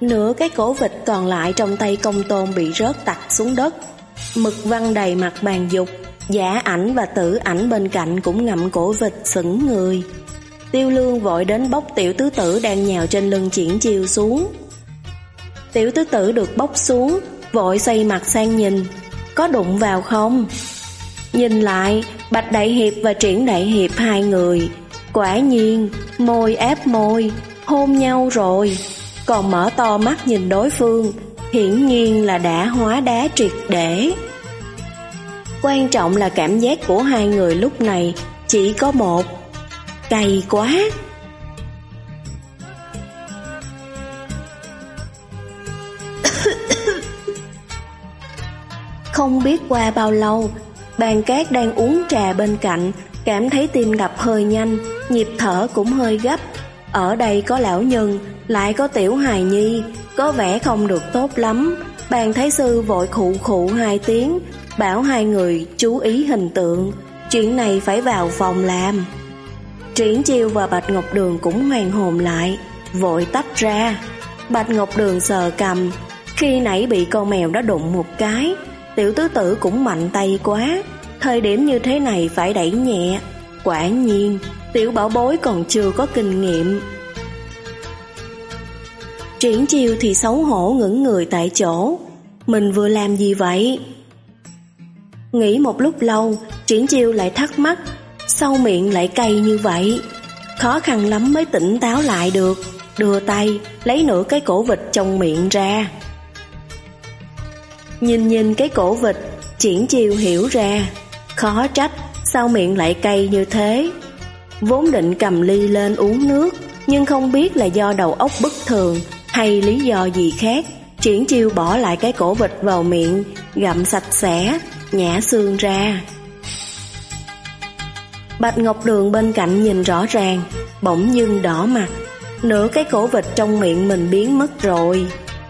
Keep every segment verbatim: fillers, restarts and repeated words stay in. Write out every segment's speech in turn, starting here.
Nửa cái cổ vịt còn lại trong tay Công Tôn bị rớt tặt xuống đất. Mực văng đầy mặt bàn dục. Giả Ảnh và Tử Ảnh bên cạnh cũng ngậm cổ vịt sững người. Tiêu Lương vội đến bốc Tiểu Tứ Tử đang nhào trên lưng Triển Chiêu xuống. Tiểu Tứ Tử được bốc xuống, vội xoay mặt sang nhìn, có đụng vào không? Nhìn lại, Bạch Đại Hiệp và Triển Đại Hiệp hai người, quả nhiên môi ép môi, hôn nhau rồi. Còn mở to mắt nhìn đối phương, hiển nhiên là đã hóa đá triệt để. Quan trọng là cảm giác của hai người lúc này chỉ có một: cay quá. Không biết qua bao lâu, Bàn Cát đang uống trà bên cạnh, cảm thấy tim đập hơi nhanh, nhịp thở cũng hơi gấp. Ở đây có lão nhân, lại có tiểu hài nhi, có vẻ không được tốt lắm. Bàn Thái Sư vội khụ khụ hai tiếng, bảo hai người chú ý hình tượng, chuyện này phải vào phòng làm. Triển Chiêu và Bạch Ngọc Đường cũng hoàn hồn lại, vội tách ra. Bạch Ngọc Đường sờ cằm, khi nãy bị con mèo đó đụng một cái. Tiểu Tứ Tử cũng mạnh tay quá, thời điểm như thế này phải đẩy nhẹ. Quả nhiên, tiểu bảo bối còn chưa có kinh nghiệm. Triển Chiêu thì xấu hổ ngẩn người tại chỗ. Mình vừa làm gì vậy? Nghĩ một lúc lâu, Triển Chiêu lại thắc mắc, sau miệng lại cay như vậy. Khó khăn lắm mới tỉnh táo lại được, đưa tay lấy nửa cái cổ vịt trong miệng ra. Nhìn nhìn cái cổ vịt, Triển Chiêu hiểu ra, khó trách sao miệng lại cay như thế. Vốn định cầm ly lên uống nước, nhưng không biết là do đầu óc bất thường hay lý do gì khác, Triển Chiêu bỏ lại cái cổ vịt vào miệng, gặm sạch sẽ, nhả xương ra. Bạch Ngọc Đường bên cạnh nhìn rõ ràng, bỗng dưng đỏ mặt, nửa cái cổ vịt trong miệng mình biến mất rồi.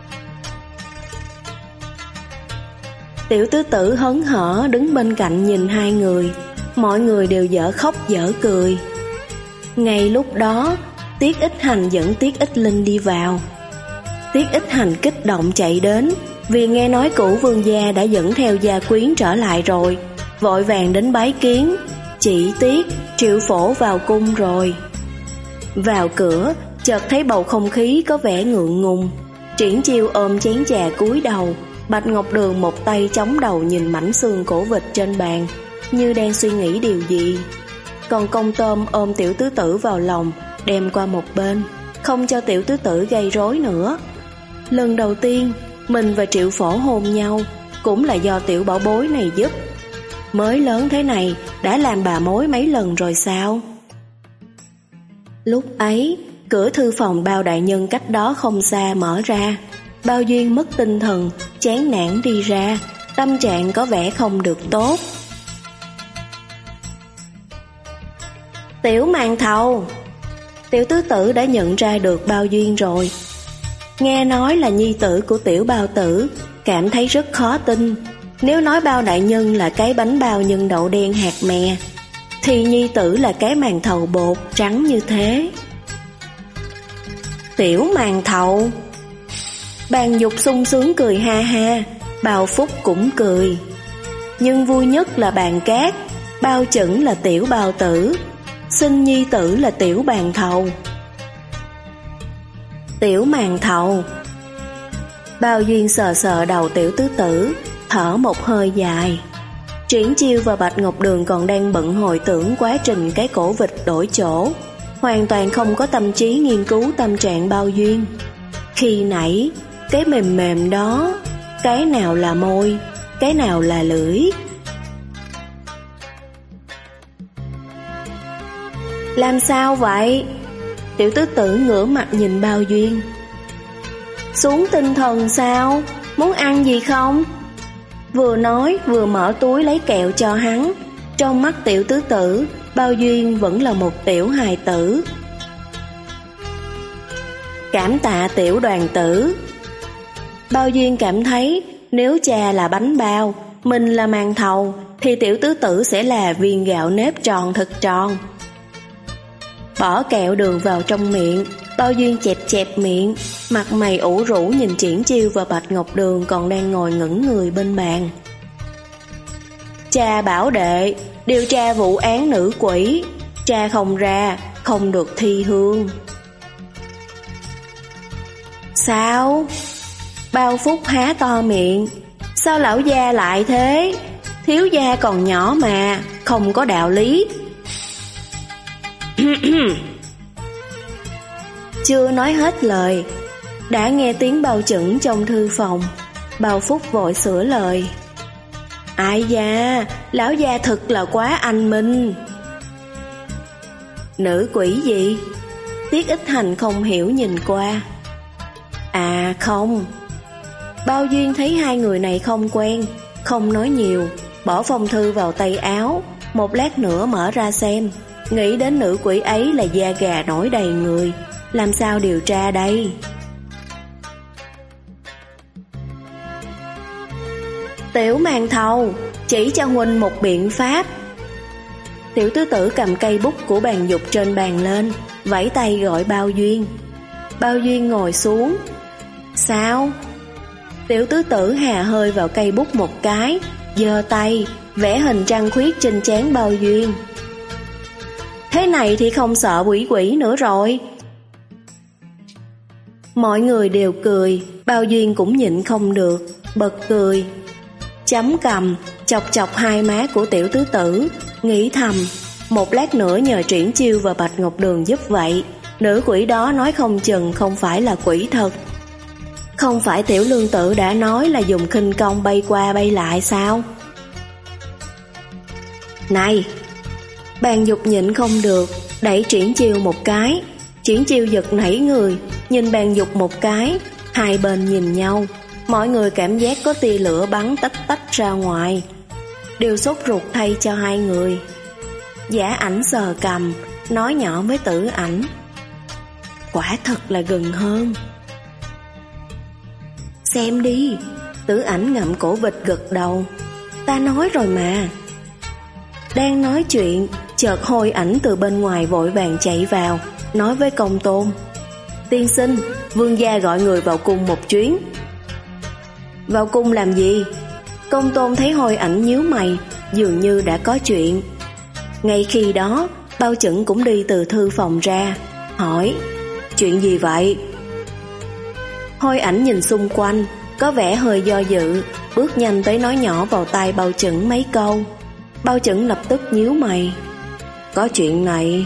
Tiểu Tứ Tử hớn hở đứng bên cạnh nhìn hai người, mọi người đều dở khóc dở cười. Ngay lúc đó, Tiết Ích Hành dẫn Tiết Ích Linh đi vào. Tiết Ích Hành kích động chạy đến, vì nghe nói Cửu Vương gia đã dẫn theo gia quyến trở lại rồi, vội vàng đến bái kiến. Chỉ tiếc Triệu Phổ vào cung rồi. Vào cửa, chợt thấy bầu không khí có vẻ ngượng ngùng. Triển Chiêu ôm chén trà cúi đầu, Bạch Ngọc Đường một tay chống đầu nhìn mảnh xương cổ vịt trên bàn, như đang suy nghĩ điều gì. Còn Công Tôm ôm Tiểu Tứ Tử vào lòng, đem qua một bên, không cho Tiểu Tứ Tử gây rối nữa. Lần đầu tiên mình và Triệu Phổ hôn nhau cũng là do tiểu bảo bối này giúp. Mới lớn thế này đã làm bà mối mấy lần rồi sao? Lúc ấy, cửa thư phòng Bao đại nhân cách đó không xa mở ra. Bao Duyên mất tinh thần, chán nản đi ra, tâm trạng có vẻ không được tốt. Tiểu Màn Thầu. Tiểu Tứ Tử đã nhận ra được Bao Duyên rồi. Nghe nói là nhi tử của Tiểu Bao Tử, cảm thấy rất khó tin. Nếu nói Bao đại nhân là cái bánh bao nhân đậu đen hạt mè, thì nhi tử là cái màn thầu bột trắng như thế. Tiểu Màn Thầu. Bàn Dục sung sướng cười ha ha, Bao Phúc cũng cười. Nhưng vui nhất là Bàn Cát, Bao Chẩn là Tiểu Bao Tử, sinh nhi tử là Tiểu Bàn Thầu. Tiểu Màn Thầu. Bao Duyên sờ sờ đầu Tiểu Tứ Tử, thở một hơi dài. Triển Chiêu và Bạch Ngọc Đường còn đang bận hồi tưởng quá trình cái cổ vịt đổi chỗ, hoàn toàn không có tâm trí nghiên cứu tâm trạng Bao Duyên. Khi nãy, cái mềm mềm đó, cái nào là môi, cái nào là lưỡi? Làm sao vậy? Tiểu Tứ Tử ngửa mặt nhìn Bao Duyên. Xuống tinh thần sao? Muốn ăn gì không? Vừa nói vừa mở túi lấy kẹo cho hắn. Trong mắt Tiểu Tứ Tử, Bao Duyên vẫn là một tiểu hài tử. Cảm tạ Tiểu Đoàn Tử. Bao Duyên cảm thấy nếu cha là bánh bao, mình là màn thầu, thì Tiểu Tứ Tử sẽ là viên gạo nếp tròn thật tròn. Bỏ kẹo đường vào trong miệng, Bao Duyên chẹp chẹp miệng, mặt mày ủ rũ nhìn Triển Chiêu và Bạch Ngọc Đường còn đang ngồi ngẩn người bên bàn. Cha bảo đệ điều tra vụ án nữ quỷ, tra không ra không được thi hương. Sao? Bao Phúc há to miệng. Sao lão gia lại thế? Thiếu gia còn nhỏ mà, không có đạo lý. Chưa nói hết lời, đã nghe tiếng Bao Chững trong thư phòng. Bao Phúc vội sửa lời. Ai da, lão gia thật là quá anh minh. Nữ quỷ gì? Tiết Ích Hành không hiểu nhìn qua. À không. Bao Duyên thấy hai người này không quen, không nói nhiều, bỏ phong thư vào tay áo, một lát nữa mở ra xem. Nghĩ đến nữ quỷ ấy là da gà nổi đầy người, làm sao điều tra đây? Tiểu Màn Thầu, chỉ cho huynh một biện pháp. Tiểu tứ tử cầm cây bút của bàn dục trên bàn lên, vẫy tay gọi Bao Duyên. Bao Duyên ngồi xuống. Sao? Tiểu tứ tử hà hơi vào cây bút một cái, giơ tay vẽ hình trăng khuyết trên trán Bao Duyên. Thế này thì không sợ quỷ quỷ nữa rồi. Mọi người đều cười, Bao Duyên cũng nhịn không được, bật cười. Chấm cầm, chọc chọc hai má của tiểu tứ tử, nghĩ thầm, một lát nữa nhờ Triển Chiêu và Bạch Ngọc Đường giúp vậy, nữ quỷ đó nói không chừng không phải là quỷ thật. Không phải tiểu lương tử đã nói là dùng khinh công bay qua bay lại sao? Này! Bàn dục nhịn không được, đẩy Triển Chiêu một cái. Triển Chiêu giật nảy người, nhìn bàn dục một cái, hai bên nhìn nhau. Mọi người cảm giác có tia lửa bắn tách tách ra ngoài, đều sốt ruột thay cho hai người. Giả Ảnh sờ cầm, nói nhỏ với Tử Ảnh. Quả thật là gần hơn. Xem đi. Tử Ảnh ngậm cổ vịt gật đầu. Ta nói rồi mà. Đang nói chuyện, chợt Hôi Ảnh từ bên ngoài vội vàng chạy vào, nói với Công Tôn. Tiên sinh, vương gia gọi người vào cung một chuyến. Vào cung làm gì? Công Tôn thấy Hôi Ảnh nhíu mày, dường như đã có chuyện. Ngay khi đó, Bao Chững cũng đi từ thư phòng ra, hỏi, chuyện gì vậy? Hôi Ảnh nhìn xung quanh, có vẻ hơi do dự, bước nhanh tới nói nhỏ vào tai Bao Chững mấy câu. Bao Chững lập tức nhíu mày. Có chuyện này.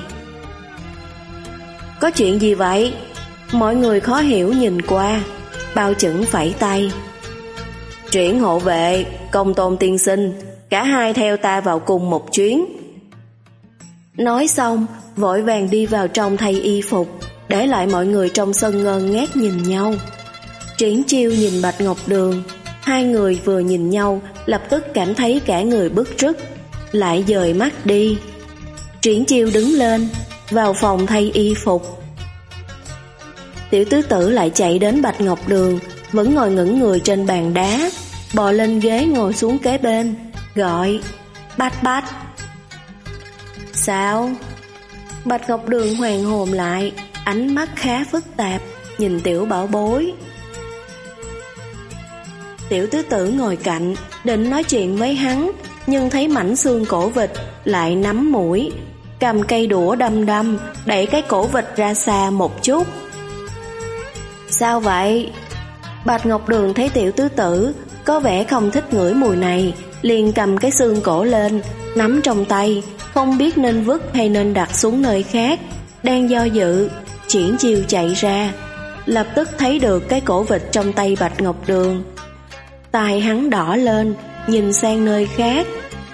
Có chuyện gì vậy? Mọi người khó hiểu nhìn qua. Bao Chững phẩy tay. Triển hộ vệ, Công Tôn tiên sinh, cả hai theo ta vào cùng một chuyến. Nói xong, vội vàng đi vào trong thay y phục, để lại mọi người trong sân ngơ ngác nhìn nhau. Triển Chiêu nhìn Bạch Ngọc Đường, hai người vừa nhìn nhau, lập tức cảm thấy cả người bứt rứt, lại dời mắt đi. Triển Chiêu đứng lên, vào phòng thay y phục. Tiểu tứ tử lại chạy đến Bạch Ngọc Đường, vẫn ngồi ngẩn người trên bàn đá, bò lên ghế ngồi xuống kế bên, gọi, Bạch Bạch. Sao? Bạch Ngọc Đường hoàn hồn lại, ánh mắt khá phức tạp, nhìn tiểu bảo bối. Tiểu tứ tử ngồi cạnh, định nói chuyện với hắn, nhưng thấy mảnh xương cổ vịt, lại nắm mũi, cầm cây đũa đâm đâm, đẩy cái cổ vịt ra xa một chút. Sao vậy? Bạch Ngọc Đường thấy tiểu tứ tử có vẻ không thích ngửi mùi này, liền cầm cái xương cổ lên, nắm trong tay, không biết nên vứt hay nên đặt xuống nơi khác. Đang do dự, Triển Chiêu chạy ra, lập tức thấy được cái cổ vịt trong tay Bạch Ngọc Đường. Tai hắn đỏ lên, nhìn sang nơi khác.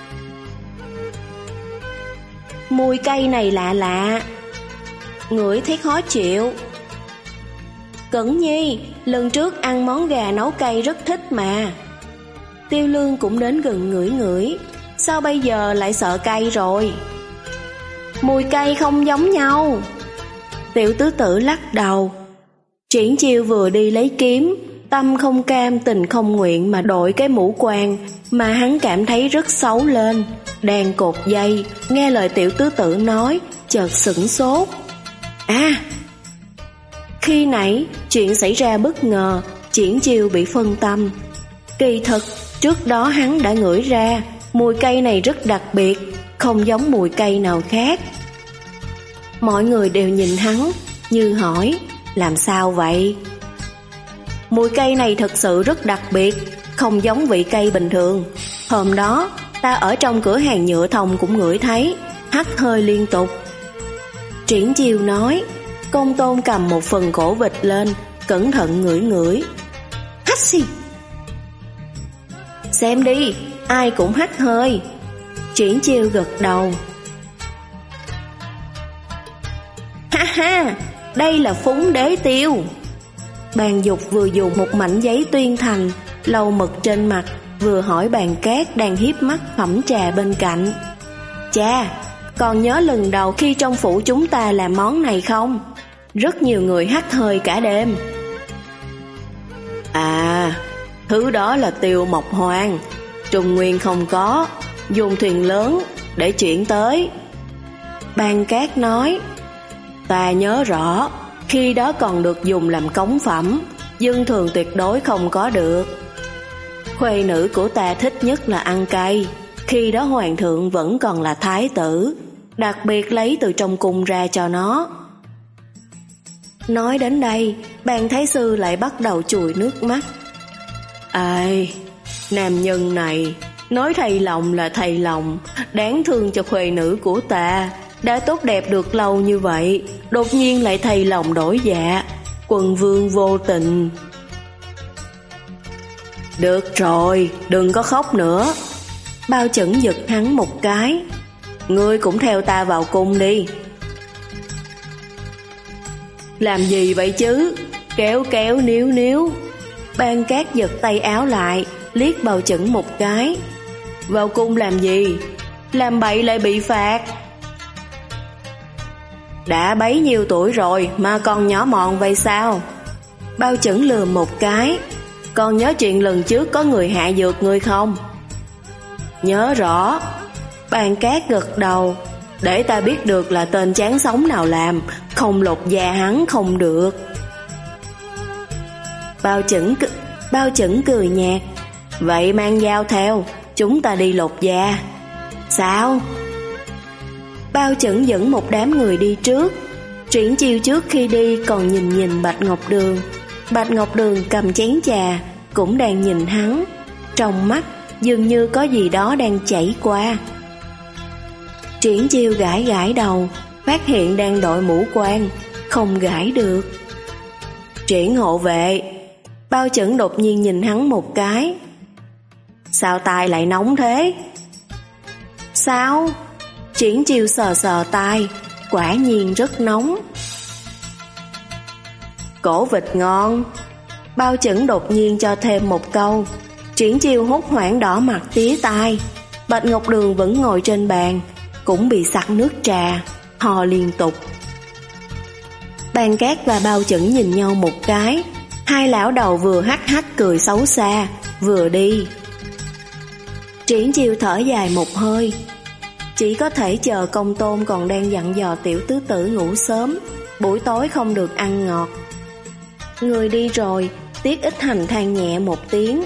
Mùi cây này lạ lạ, ngửi thấy khó chịu. Cẩn Nhi, lần trước ăn món gà nấu cay rất thích mà. Tiêu Lương cũng đến gần ngửi ngửi, sao bây giờ lại sợ cay rồi? Mùi cay không giống nhau. Tiểu tứ tử lắc đầu. Triển Chiêu vừa đi lấy kiếm, tâm không cam tình không nguyện mà đội cái mũ quan mà hắn cảm thấy rất xấu lên. Đang cột dây, nghe lời tiểu tứ tử nói, chợt sửng sốt. À! Khi nãy chuyện xảy ra bất ngờ, Triển Chiêu bị phân tâm. Kỳ thực trước đó hắn đã ngửi ra mùi cây này rất đặc biệt, không giống mùi cây nào khác. Mọi người đều nhìn hắn như hỏi, làm sao vậy? Mùi cây này thật sự rất đặc biệt, không giống vị cây bình thường. Hôm đó ta ở trong cửa hàng nhựa thông cũng ngửi thấy, hắt hơi liên tục. Triển Chiêu nói. Công Tôn cầm một phần cổ vịt lên, cẩn thận ngửi ngửi. Hắt xì. Xem đi, ai cũng hắt hơi. Triển Chiêu gật đầu. Ha ha, đây là phúng đế tiêu. Bàn Dục vừa dùng một mảnh giấy tuyên thành lau mực trên mặt, vừa hỏi Bàn Cát đang hiếp mắt phẩm trà bên cạnh. Cha, còn nhớ lần đầu khi trong phủ chúng ta làm món này không? Rất nhiều người hắt hơi cả đêm. À, thứ đó là tiêu mộc hoàng, Trung Nguyên không có, dùng thuyền lớn để chuyển tới. Bàn Cát nói. Ta nhớ rõ, khi đó còn được dùng làm cống phẩm, dân thường tuyệt đối không có được. Khuê nữ của ta thích nhất là ăn cay, khi đó hoàng thượng vẫn còn là thái tử, đặc biệt lấy từ trong cung ra cho nó. Nói đến đây, Bàn Thái Sư lại bắt đầu chùi nước mắt. Ai, nam nhân này, nói thầy lòng là thầy lòng, đáng thương cho khuê nữ của ta, đã tốt đẹp được lâu như vậy, đột nhiên lại thầy lòng đổi dạ, quần vương vô tình. Được rồi, đừng có khóc nữa. Bao Chẩn giật hắn một cái. Ngươi cũng theo ta vào cung đi. Làm gì vậy chứ? Kéo kéo níu níu. Ban Cát giật tay áo lại, liếc Bao Chẩn một cái. Vào cung làm gì? Làm bậy lại bị phạt. Đã bấy nhiêu tuổi rồi mà còn nhỏ mọn vậy sao? Bao Chẩn lườm một cái. Còn nhớ chuyện lần trước có người hạ dược ngươi không? Nhớ rõ. Bàn Cát gật đầu. Để ta biết được là tên chán sống nào làm, không lột da hắn không được. Bao Chẩn Bao Chẩn cười nhạt. Vậy mang dao theo, chúng ta đi lột da. Sao? Bao Chẩn dẫn một đám người đi trước. Triển Chiêu trước khi đi còn nhìn nhìn Bạch Ngọc Đường. Bạch Ngọc Đường cầm chén trà, cũng đang nhìn hắn. Trong mắt dường như có gì đó đang chảy qua. Triển Chiêu gãi gãi đầu, phát hiện đang đội mũ quan, không gãi được. Triển hộ vệ. Bao Chẩn đột nhiên nhìn hắn một cái. Sao tai lại nóng thế? Sao? Triển Chiêu sờ sờ tai, quả nhiên rất nóng. Cổ vịt ngon. Bao Chẩn đột nhiên cho thêm một câu. Triển Chiêu hốt hoảng đỏ mặt tía tai. Bạch Ngọc Đường vẫn ngồi trên bàn, cũng bị sặc nước trà, hò liên tục. Bàn Cát và Bao Chẩn nhìn nhau một cái. Hai lão đầu vừa hắc hắc cười xấu xa, vừa đi. Triển Chiêu thở dài một hơi. Chỉ có thể chờ Công Tôn còn đang dặn dò tiểu tứ tử ngủ sớm, buổi tối không được ăn ngọt. Người đi rồi, Tiết Ích Hành than nhẹ một tiếng.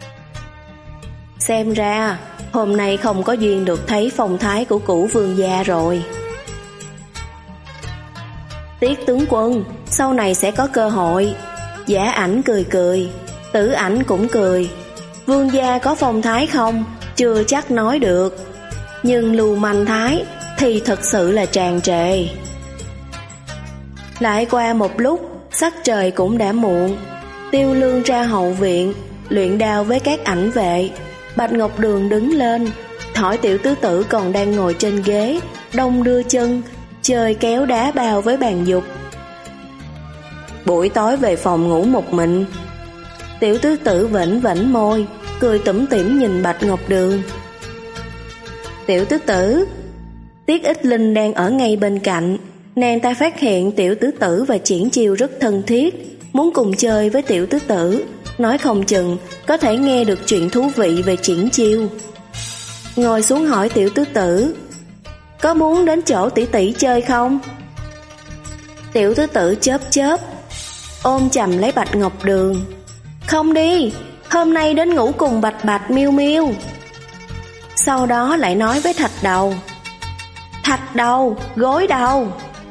Xem ra hôm nay không có duyên được thấy phong thái của cửu vương gia rồi. Tiết tướng quân, sau này sẽ có cơ hội. Giả Ảnh cười cười, Tử Ảnh cũng cười. Vương gia có phong thái không, chưa chắc nói được, nhưng lưu manh thái thì thật sự là tràn trề. Lại qua một lúc, sắc trời cũng đã muộn. Tiêu Lương ra hậu viện, luyện đao với các ảnh vệ. Bạch Ngọc Đường đứng lên, hỏi tiểu tứ tử còn đang ngồi trên ghế, đông đưa chân, chơi kéo đá bao với Bàn Dục. Buổi tối về phòng ngủ một mình. Tiểu tứ tử vểnh vểnh môi, cười tủm tỉm nhìn Bạch Ngọc Đường. Tiểu tứ tử. Tiết Ích Linh đang ở ngay bên cạnh. Nàng ta phát hiện tiểu tứ tử và Triển Chiêu rất thân thiết, muốn cùng chơi với tiểu tứ tử, nói không chừng có thể nghe được chuyện thú vị về Triển Chiêu. Ngồi xuống hỏi tiểu tứ tử, có muốn đến chỗ tỷ tỷ chơi không? Tiểu tứ tử chớp chớp, ôm chầm lấy Bạch Ngọc Đường. Không đi, hôm nay đến ngủ cùng Bạch Bạch Miêu Miêu. Sau đó lại nói với Thạch Đầu, Thạch Đầu, gối đầu.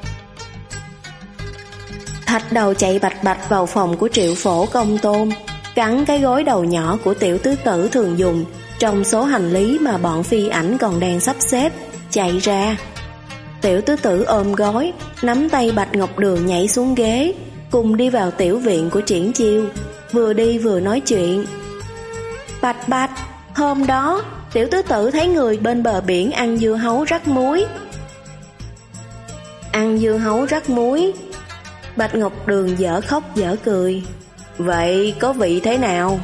Thạch Đầu chạy bạch bạch vào phòng của Triệu Phổ Công Tôn, cắn cái gối đầu nhỏ của Tiểu Tứ Tử thường dùng trong số hành lý mà bọn Phi Ảnh còn đang sắp xếp, chạy ra. Tiểu Tứ Tử ôm gối, nắm tay Bạch Ngọc Đường nhảy xuống ghế, cùng đi vào tiểu viện của Triển Chiêu, vừa đi vừa nói chuyện. Bạch Bạch, hôm đó Tiểu Tứ Tử thấy người bên bờ biển ăn dưa hấu rắc muối. Ăn dưa hấu rắc muối? Bạch Ngọc Đường dở khóc dở cười. Vậy có vị thế nào?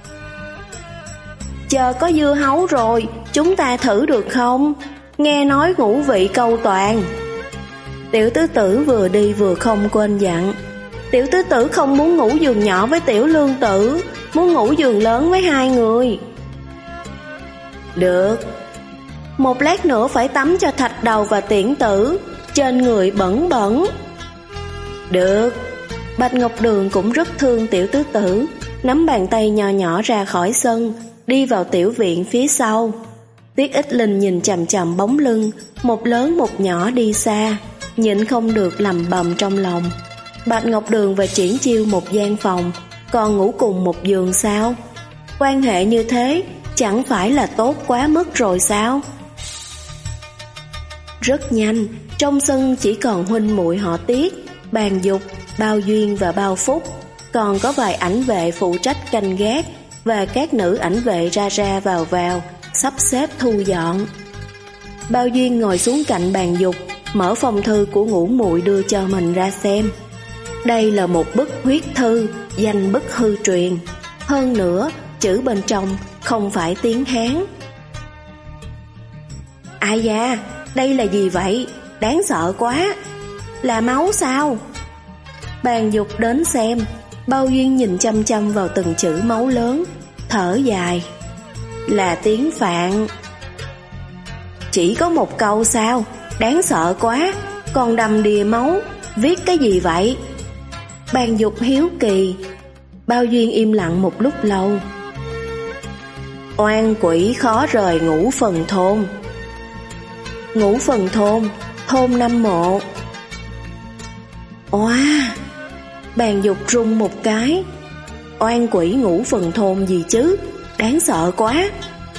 Chờ có dưa hấu rồi, chúng ta thử được không? Nghe nói ngũ vị câu toàn. Tiểu Tứ Tử vừa đi vừa không quên dặn. Tiểu Tứ Tử không muốn ngủ giường nhỏ với Tiểu Lương Tử, muốn ngủ giường lớn với hai người. Được. Một lát nữa phải tắm cho Thạch Đầu và Tiễn Tử, trên người bẩn bẩn. Được. Bạch Ngọc Đường cũng rất thương Tiểu Tứ Tử, nắm bàn tay nhỏ nhỏ ra khỏi sân, đi vào tiểu viện phía sau. Tiết Ích Linh nhìn chằm chằm bóng lưng, một lớn một nhỏ đi xa, nhịn không được lầm bầm trong lòng. Bạch Ngọc Đường và Triển Chiêu một gian phòng, còn ngủ cùng một giường sao? Quan hệ như thế chẳng phải là tốt quá mức rồi sao? Rất nhanh, trong sân chỉ còn huynh muội họ Tiết, Bàn Dục, Bao Duyên và Bao Phúc, còn có vài ảnh vệ phụ trách canh gác và các nữ ảnh vệ ra ra vào vào, sắp xếp thu dọn. Bao Duyên ngồi xuống cạnh Bàn Dục, mở phong thư của ngũ muội đưa cho mình ra xem. Đây là một bức huyết thư, danh bức hư truyền. Hơn nữa, chữ bên trong không phải tiếng Hán. Ai da, đây là gì vậy? Đáng sợ quá. Là máu sao? Bàn Dục đến xem. Bao Duyên nhìn chăm chăm vào từng chữ máu lớn, thở dài. Là tiếng Phạn. Chỉ có một câu sao? Đáng sợ quá. Còn đầm đìa máu, viết cái gì vậy? Bàn Dục hiếu kỳ. Bao Duyên im lặng một lúc lâu. Oan quỷ khó rời ngũ phần thôn. Ngũ phần thôn, thôn Năm Mộ. Oa! Bàn Dục rung một cái. Oan quỷ ngũ phần thôn gì chứ? Đáng sợ quá.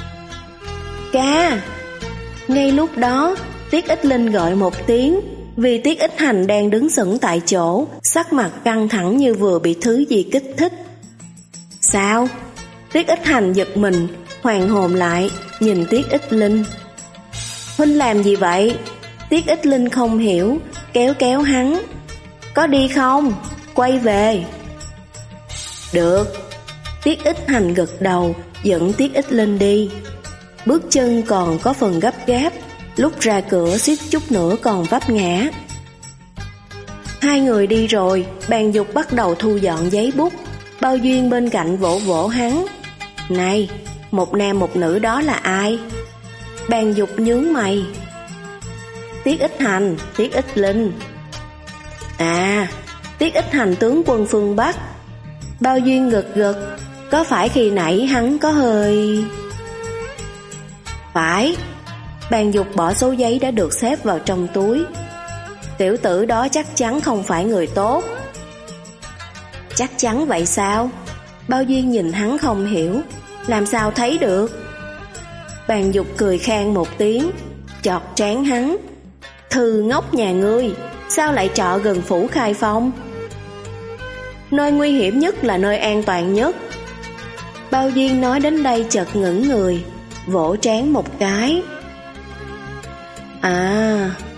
Ca! Ngay lúc đó, Tiết Ích Linh gọi một tiếng, vì Tiết Ích Hành đang đứng sững tại chỗ, sắc mặt căng thẳng như vừa bị thứ gì kích thích. Sao? Tiết Ích Hành giật mình, hoàn hồn lại, nhìn Tiết Ích Linh. Huynh làm gì vậy? Tiết Ích Linh không hiểu, kéo kéo hắn. Có đi không? Quay về. Được. Tiết Ích Hành gật đầu, dẫn Tiết Ích Linh đi. Bước chân còn có phần gấp gáp, lúc ra cửa suýt chút nữa còn vấp ngã. Hai người đi rồi, Bàn Dục bắt đầu thu dọn giấy bút. Bao Duyên bên cạnh vỗ vỗ hắn. Này, một nam một nữ đó là ai? Bàn Dục nhướng mày. Tiết Ích Hành, Tiết Ích Linh. À, Tiết Ích Hành tướng quân phương Bắc. Bao Duyên gật gật. Có phải khi nãy hắn có hơi... Phải. Bàn Dục bỏ số giấy đã được xếp vào trong túi. Tiểu tử đó chắc chắn không phải người tốt. Chắc chắn vậy sao? Bao Duyên nhìn hắn không hiểu. Làm sao thấy được? Bàn Dục cười khan một tiếng, chọt trán hắn. Thư ngốc nhà ngươi, sao lại trọ gần phủ Khai Phong? Nơi nguy hiểm nhất là nơi an toàn nhất. Bao Duyên nói đến đây chợt ngẩng người, vỗ trán một cái. À,